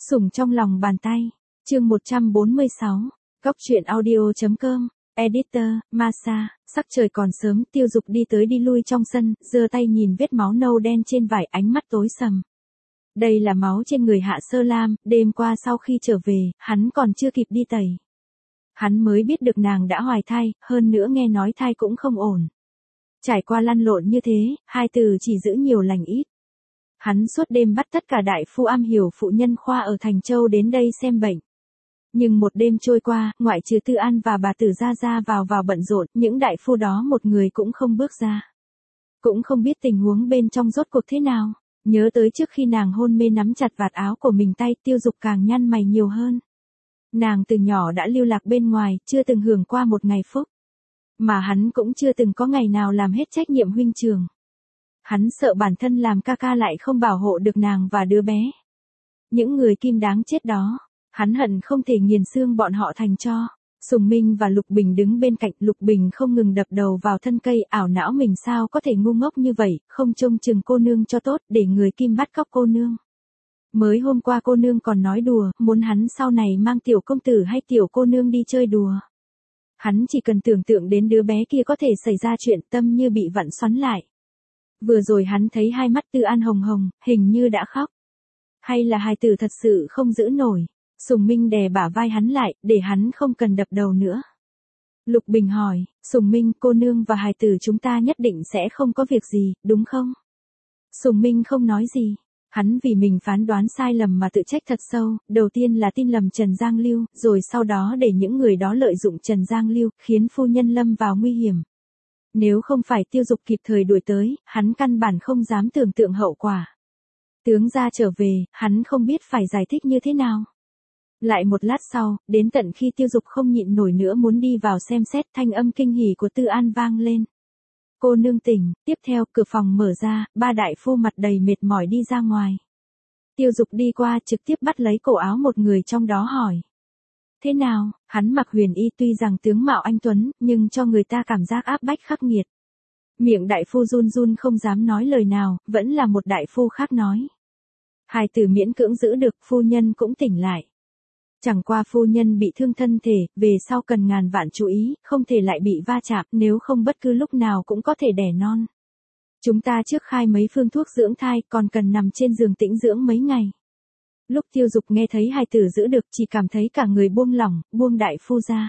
Sủng trong lòng bàn tay. Chương 146. Góc truyện audio.com. Editor, Masa. Sắc trời còn sớm, Tiêu Dục đi tới đi lui trong sân, giơ tay nhìn vết máu nâu đen trên vải, ánh mắt tối sầm. Đây là máu trên người Hạ Sơ Lam, đêm qua sau khi trở về, hắn còn chưa kịp đi tẩy. Hắn mới biết được nàng đã hoài thai, hơn nữa nghe nói thai cũng không ổn. Trải qua lăn lộn như thế, hai từ chỉ giữ nhiều lành ít. Hắn suốt đêm bắt tất cả đại phu am hiểu phụ nhân khoa ở Thành Châu đến đây xem bệnh. Nhưng một đêm trôi qua, ngoại trừ Tư An và bà Tử ra vào bận rộn, những đại phu đó một người cũng không bước ra. Cũng không biết tình huống bên trong rốt cuộc thế nào. Nhớ tới trước khi nàng hôn mê nắm chặt vạt áo của mình tay, Tiêu Dục càng nhăn mày nhiều hơn. Nàng từ nhỏ đã lưu lạc bên ngoài, chưa từng hưởng qua một ngày phúc. Mà hắn cũng chưa từng có ngày nào làm hết trách nhiệm huynh trưởng. Hắn sợ bản thân làm ca ca lại không bảo hộ được nàng và đứa bé. Những người kim đáng chết đó, hắn hận không thể nghiền xương bọn họ thành tro. Sùng Minh và Lục Bình đứng bên cạnh, Lục Bình không ngừng đập đầu vào thân cây, ảo não mình sao có thể ngu ngốc như vậy, không trông chừng cô nương cho tốt, để người kim bắt cóc cô nương. Mới hôm qua cô nương còn nói đùa, muốn hắn sau này mang tiểu công tử hay tiểu cô nương đi chơi đùa. Hắn chỉ cần tưởng tượng đến đứa bé kia có thể xảy ra chuyện, tâm như bị vặn xoắn lại. Vừa rồi hắn thấy hai mắt Tư An hồng hồng, hình như đã khóc. Hay là hài tử thật sự không giữ nổi. Sùng Minh đè bả vai hắn lại, để hắn không cần đập đầu nữa. Lục Bình hỏi, Sùng Minh, cô nương và hài tử chúng ta nhất định sẽ không có việc gì, đúng không? Sùng Minh không nói gì. Hắn vì mình phán đoán sai lầm mà tự trách thật sâu, đầu tiên là tin lầm Trần Giang Lưu, rồi sau đó để những người đó lợi dụng Trần Giang Lưu, khiến phu nhân lâm vào nguy hiểm. Nếu không phải Tiêu Dục kịp thời đuổi tới, hắn căn bản không dám tưởng tượng hậu quả. Tướng gia trở về, hắn không biết phải giải thích như thế nào. Lại một lát sau, đến tận khi Tiêu Dục không nhịn nổi nữa muốn đi vào xem xét, thanh âm kinh hỉ của Tư An vang lên. Cô nương tỉnh, tiếp theo cửa phòng mở ra, ba đại phu mặt đầy mệt mỏi đi ra ngoài. Tiêu Dục đi qua trực tiếp bắt lấy cổ áo một người trong đó hỏi. Thế nào, hắn mặc huyền y tuy rằng tướng mạo anh tuấn, nhưng cho người ta cảm giác áp bách khắc nghiệt. Miệng đại phu run run không dám nói lời nào, vẫn là một đại phu khác nói. Hài tử miễn cưỡng giữ được, phu nhân cũng tỉnh lại. Chẳng qua phu nhân bị thương thân thể, về sau cần ngàn vạn chú ý, không thể lại bị va chạm, nếu không bất cứ lúc nào cũng có thể đẻ non. Chúng ta trước khai mấy phương thuốc dưỡng thai, còn cần nằm trên giường tĩnh dưỡng mấy ngày. Lúc Tiêu Dục nghe thấy hài tử giữ được, chỉ cảm thấy cả người buông lỏng, buông đại phu ra.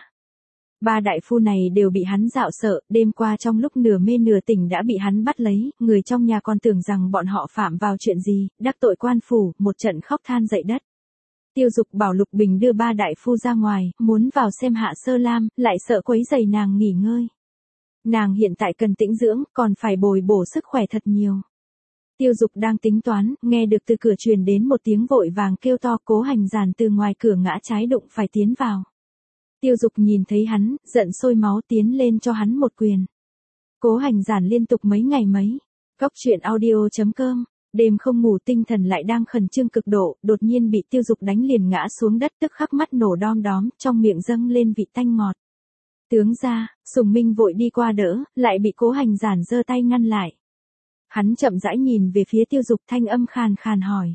Ba đại phu này đều bị hắn dạo sợ, đêm qua trong lúc nửa mê nửa tỉnh đã bị hắn bắt lấy, người trong nhà còn tưởng rằng bọn họ phạm vào chuyện gì, đắc tội quan phủ, một trận khóc than dậy đất. Tiêu Dục bảo Lục Bình đưa ba đại phu ra ngoài, muốn vào xem Hạ Sơ Lam, lại sợ quấy rầy nàng nghỉ ngơi. Nàng hiện tại cần tĩnh dưỡng, còn phải bồi bổ sức khỏe thật nhiều. Tiêu Dục đang tính toán, nghe được từ cửa truyền đến một tiếng vội vàng kêu to, Cố Hành Giản từ ngoài cửa ngã trái đụng phải tiến vào. Tiêu Dục nhìn thấy hắn, giận sôi máu tiến lên cho hắn một quyền. Cố Hành Giản liên tục mấy ngày mấy. Góc truyện audio.com. Đêm không ngủ tinh thần lại đang khẩn trương cực độ, đột nhiên bị Tiêu Dục đánh liền ngã xuống đất, tức khắc mắt nổ đom đóm, trong miệng dâng lên vị tanh ngọt. Tướng gia, Sùng Minh vội đi qua đỡ, lại bị Cố Hành Giản giơ tay ngăn lại. Hắn chậm rãi nhìn về phía Tiêu Dục, thanh âm khàn khàn hỏi.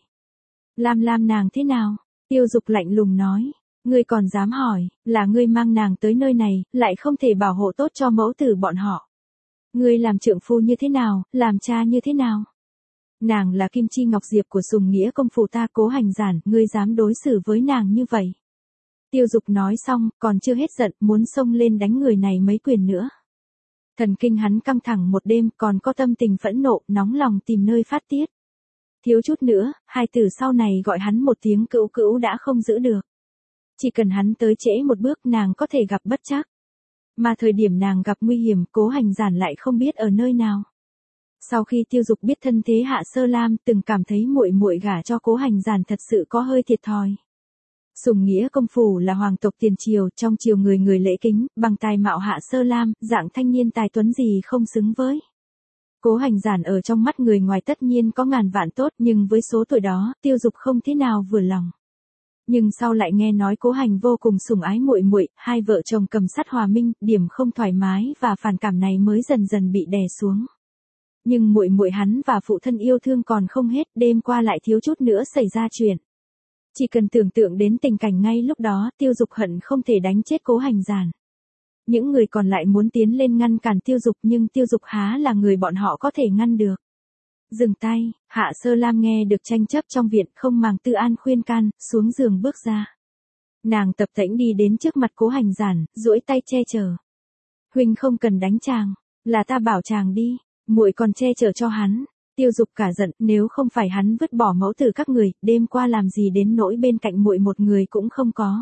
Lam nàng thế nào? Tiêu Dục lạnh lùng nói. Ngươi còn dám hỏi, là ngươi mang nàng tới nơi này, lại không thể bảo hộ tốt cho mẫu tử bọn họ. Ngươi làm trượng phu như thế nào, làm cha như thế nào? Nàng là Kim Chi Ngọc Diệp của Sùng Nghĩa công phủ ta, Cố Hành Giản, ngươi dám đối xử với nàng như vậy? Tiêu Dục nói xong, còn chưa hết giận, muốn xông lên đánh người này mấy quyền nữa. Thần kinh hắn căng thẳng một đêm, còn có tâm tình phẫn nộ, nóng lòng tìm nơi phát tiết. Thiếu chút nữa, hai tử sau này gọi hắn một tiếng cữu cữu đã không giữ được. Chỉ cần hắn tới trễ một bước nàng có thể gặp bất trắc. Mà thời điểm nàng gặp nguy hiểm, Cố Hành Giản lại không biết ở nơi nào. Sau khi Tiêu Dục biết thân thế Hạ Sơ Lam, từng cảm thấy muội muội gả cho Cố Hành Giản thật sự có hơi thiệt thòi. Sùng Nghĩa công phủ là hoàng tộc tiền triều, trong triều người người lễ kính, bằng tài mạo Hạ Sơ Lam, dạng thanh niên tài tuấn gì không xứng với. Cố Hành Giản ở trong mắt người ngoài tất nhiên có ngàn vạn tốt, nhưng với số tuổi đó, Tiêu Dục không thế nào vừa lòng. Nhưng sau lại nghe nói Cố Hành vô cùng sủng ái muội muội, hai vợ chồng cầm sắt hòa minh, điểm không thoải mái và phản cảm này mới dần dần bị đè xuống. Nhưng muội muội hắn và phụ thân yêu thương còn không hết, đêm qua lại thiếu chút nữa xảy ra chuyện. Chỉ cần tưởng tượng đến tình cảnh ngay lúc đó, Tiêu Dục hận không thể đánh chết Cố Hành Giản. Những người còn lại muốn tiến lên ngăn cản Tiêu Dục nhưng Tiêu Dục há là người bọn họ có thể ngăn được. Dừng tay, Hạ Sơ Lam nghe được tranh chấp trong viện không màng Tư An khuyên can, xuống giường bước ra. Nàng tập tễnh đi đến trước mặt Cố Hành Giản, duỗi tay che chở. Huynh không cần đánh chàng, là ta bảo chàng đi, muội còn che chở cho hắn. Tiêu Dục cả giận, nếu không phải hắn vứt bỏ mẫu tử các người, đêm qua làm gì đến nỗi bên cạnh muội một người cũng không có.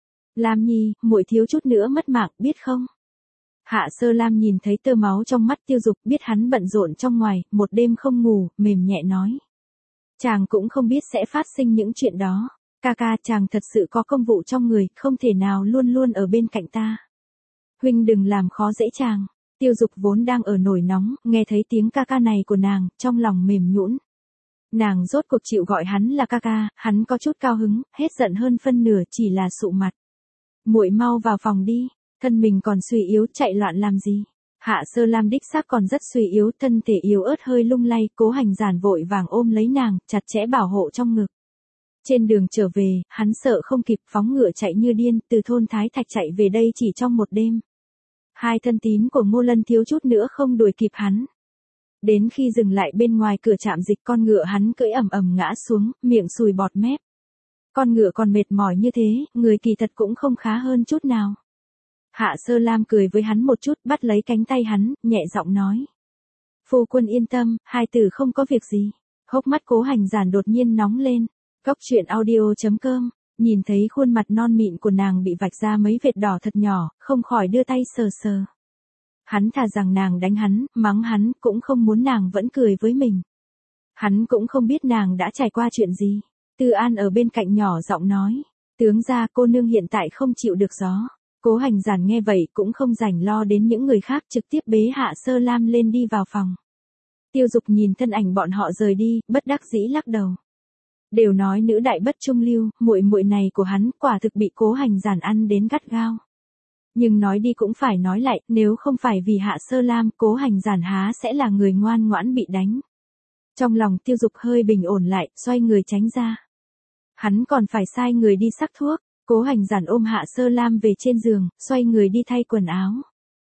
Lam Nhi, muội thiếu chút nữa mất mạng, biết không? Hạ Sơ Lam nhìn thấy tơ máu trong mắt Tiêu Dục, biết hắn bận rộn trong ngoài, một đêm không ngủ, mềm nhẹ nói. Chàng cũng không biết sẽ phát sinh những chuyện đó. Ca ca, chàng thật sự có công vụ trong người, không thể nào luôn luôn ở bên cạnh ta. Huynh đừng làm khó dễ chàng. Tiêu Dục vốn đang ở nổi nóng, nghe thấy tiếng ca ca này của nàng, trong lòng mềm nhũn. Nàng rốt cuộc chịu gọi hắn là ca ca, hắn có chút cao hứng, hết giận hơn phân nửa chỉ là sụ mặt. Muội mau vào phòng đi, thân mình còn suy yếu, chạy loạn làm gì? Hạ Sơ Lam đích xác còn rất suy yếu, thân thể yếu ớt hơi lung lay, Cố Hành Giản vội vàng ôm lấy nàng, chặt chẽ bảo hộ trong ngực. Trên đường trở về, hắn sợ không kịp, phóng ngựa chạy như điên, từ thôn Thái Thạch chạy về đây chỉ trong một đêm. Hai thân tín của Ngô Lân thiếu chút nữa không đuổi kịp hắn. Đến khi dừng lại bên ngoài cửa trạm dịch, con ngựa hắn cưỡi ầm ầm ngã xuống, miệng sùi bọt mép. Con ngựa còn mệt mỏi như thế, người kỳ thật cũng không khá hơn chút nào. Hạ Sơ Lam cười với hắn một chút, bắt lấy cánh tay hắn, nhẹ giọng nói. Phu quân yên tâm, hai tử không có việc gì. Hốc mắt Cố Hành Giản đột nhiên nóng lên. Góc truyện audio.com, nhìn thấy khuôn mặt non mịn của nàng bị vạch ra mấy vệt đỏ thật nhỏ, không khỏi đưa tay sờ sờ. Hắn thà rằng nàng đánh hắn, mắng hắn, cũng không muốn nàng vẫn cười với mình. Hắn cũng không biết nàng đã trải qua chuyện gì. Tư An ở bên cạnh nhỏ giọng nói. Tướng gia, cô nương hiện tại không chịu được gió. Cố Hành Giản nghe vậy cũng không rảnh lo đến những người khác, trực tiếp bế Hạ Sơ Lam lên đi vào phòng. Tiêu Dục nhìn thân ảnh bọn họ rời đi, bất đắc dĩ lắc đầu. Đều nói nữ đại bất trung lưu, muội muội này của hắn quả thực bị Cố Hành Giản ăn đến gắt gao. Nhưng nói đi cũng phải nói lại, nếu không phải vì Hạ Sơ Lam, Cố Hành Giản há sẽ là người ngoan ngoãn bị đánh. Trong lòng Tiêu Dục hơi bình ổn lại, xoay người tránh ra. Hắn còn phải sai người đi sắc thuốc. Cố Hành Giản ôm Hạ Sơ Lam về trên giường, xoay người đi thay quần áo.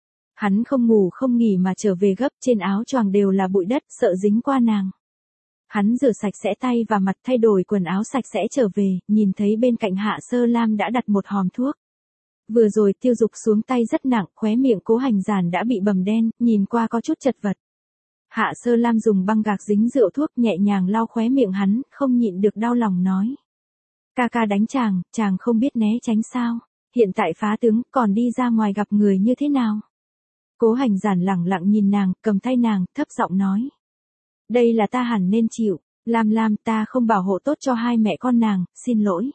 Hắn không ngủ không nghỉ mà trở về gấp, trên áo choàng đều là bụi đất, sợ dính qua nàng. Hắn rửa sạch sẽ tay và mặt, thay đổi quần áo sạch sẽ trở về, nhìn thấy bên cạnh Hạ Sơ Lam đã đặt một hòm thuốc. Vừa rồi Tiêu Dục xuống tay rất nặng, khóe miệng Cố Hành Giản đã bị bầm đen, nhìn qua có chút chật vật. Hạ Sơ Lam dùng băng gạc dính rượu thuốc nhẹ nhàng lau khóe miệng hắn, không nhịn được đau lòng nói. Ca ca đánh chàng không biết né tránh sao, hiện tại phá tướng, còn đi ra ngoài gặp người như thế nào? Cố Hành Giản lẳng lặng nhìn nàng, cầm tay nàng, thấp giọng nói. Đây là ta hẳn nên chịu, Lam ta không bảo hộ tốt cho hai mẹ con nàng, xin lỗi.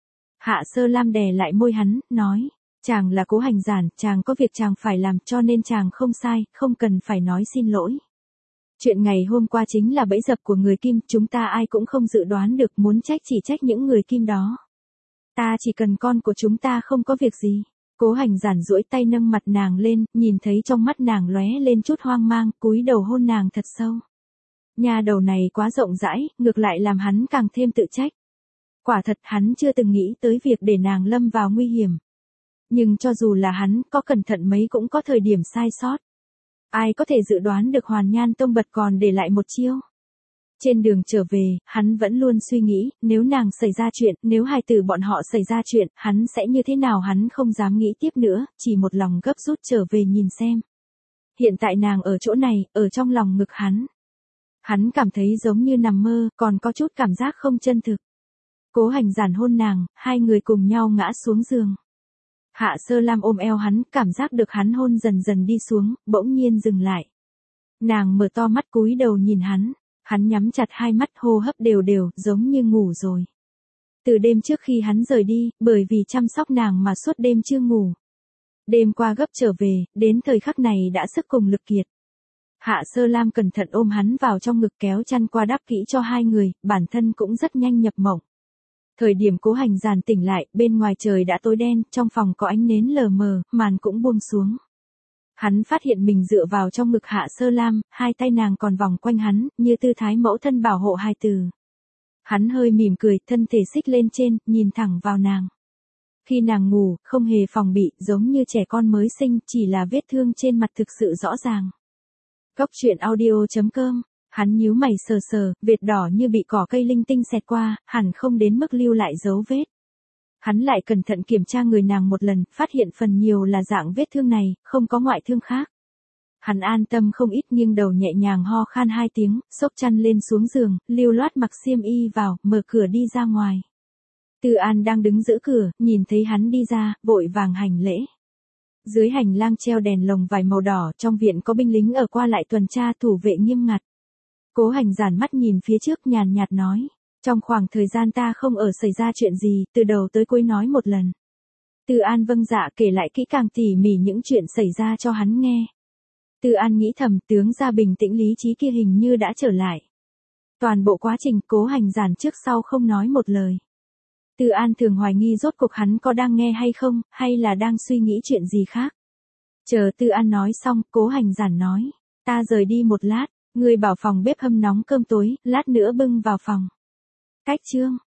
Hạ Sơ Lam đè lại môi hắn, nói, chàng là Cố Hành Giản, chàng có việc chàng phải làm cho nên chàng không sai, không cần phải nói xin lỗi. Chuyện ngày hôm qua chính là bẫy dập của người Kim, chúng ta ai cũng không dự đoán được, muốn trách chỉ trách những người Kim đó. Ta chỉ cần con của chúng ta không có việc gì. Cố Hành Giản duỗi tay nâng mặt nàng lên, nhìn thấy trong mắt nàng lóe lên chút hoang mang, cúi đầu hôn nàng thật sâu. Nhà đầu này quá rộng rãi, ngược lại làm hắn càng thêm tự trách. Quả thật hắn chưa từng nghĩ tới việc để nàng lâm vào nguy hiểm. Nhưng cho dù là hắn, có cẩn thận mấy cũng có thời điểm sai sót. Ai có thể dự đoán được Hoàn Nhan Tông bật còn để lại một chiêu. Trên đường trở về, hắn vẫn luôn suy nghĩ, nếu nàng xảy ra chuyện, nếu hai tử bọn họ xảy ra chuyện, hắn sẽ như thế nào, hắn không dám nghĩ tiếp nữa, chỉ một lòng gấp rút trở về nhìn xem. Hiện tại nàng ở chỗ này, ở trong lòng ngực hắn. Hắn cảm thấy giống như nằm mơ, còn có chút cảm giác không chân thực. Cố Hành Giản hôn nàng, hai người cùng nhau ngã xuống giường. Hạ Sơ Lam ôm eo hắn, cảm giác được hắn hôn dần dần đi xuống, bỗng nhiên dừng lại. Nàng mở to mắt cúi đầu nhìn hắn nhắm chặt hai mắt, hô hấp đều đều, giống như ngủ rồi. Từ đêm trước khi hắn rời đi, bởi vì chăm sóc nàng mà suốt đêm chưa ngủ. Đêm qua gấp trở về, đến thời khắc này đã sức cùng lực kiệt. Hạ Sơ Lam cẩn thận ôm hắn vào trong ngực, kéo chăn qua đắp kỹ cho hai người, bản thân cũng rất nhanh nhập mộng. Thời điểm Cố Hành Giản tỉnh lại, bên ngoài trời đã tối đen, trong phòng có ánh nến lờ mờ, màn cũng buông xuống. Hắn phát hiện mình dựa vào trong ngực Hạ Sơ Lam, hai tay nàng còn vòng quanh hắn, như tư thái mẫu thân bảo hộ hai tử. Hắn hơi mỉm cười, thân thể xích lên trên, nhìn thẳng vào nàng. Khi nàng ngủ, không hề phòng bị, giống như trẻ con mới sinh, chỉ là vết thương trên mặt thực sự rõ ràng. Góc truyện audio.com, hắn nhíu mày sờ sờ, vệt đỏ như bị cỏ cây linh tinh xẹt qua, hẳn không đến mức lưu lại dấu vết. Hắn lại cẩn thận kiểm tra người nàng một lần, phát hiện phần nhiều là dạng vết thương này, không có ngoại thương khác. Hắn an tâm không ít, nghiêng đầu nhẹ nhàng ho khan 2 tiếng, xốc chăn lên xuống giường, lưu loát mặc xiêm y vào, mở cửa đi ra ngoài. Tư An đang đứng giữa cửa, nhìn thấy hắn đi ra, vội vàng hành lễ. Dưới hành lang treo đèn lồng vải màu đỏ, trong viện có binh lính ở qua lại tuần tra thủ vệ nghiêm ngặt. Cố Hành giản mắt nhìn phía trước nhàn nhạt nói. Trong khoảng thời gian ta không ở xảy ra chuyện gì, từ đầu tới cuối nói một lần. Tư An vâng dạ kể lại kỹ càng tỉ mỉ những chuyện xảy ra cho hắn nghe. Tư An nghĩ thầm, tướng gia bình tĩnh lý trí kia hình như đã trở lại. Toàn bộ quá trình Cố Hành giản trước sau không nói một lời. Tư An thường hoài nghi rốt cuộc hắn có đang nghe hay không, hay là đang suy nghĩ chuyện gì khác. Chờ Tư An nói xong, Cố Hành giản nói, ta rời đi một lát, người bảo phòng bếp hâm nóng cơm tối, lát nữa bưng vào phòng. Cách chương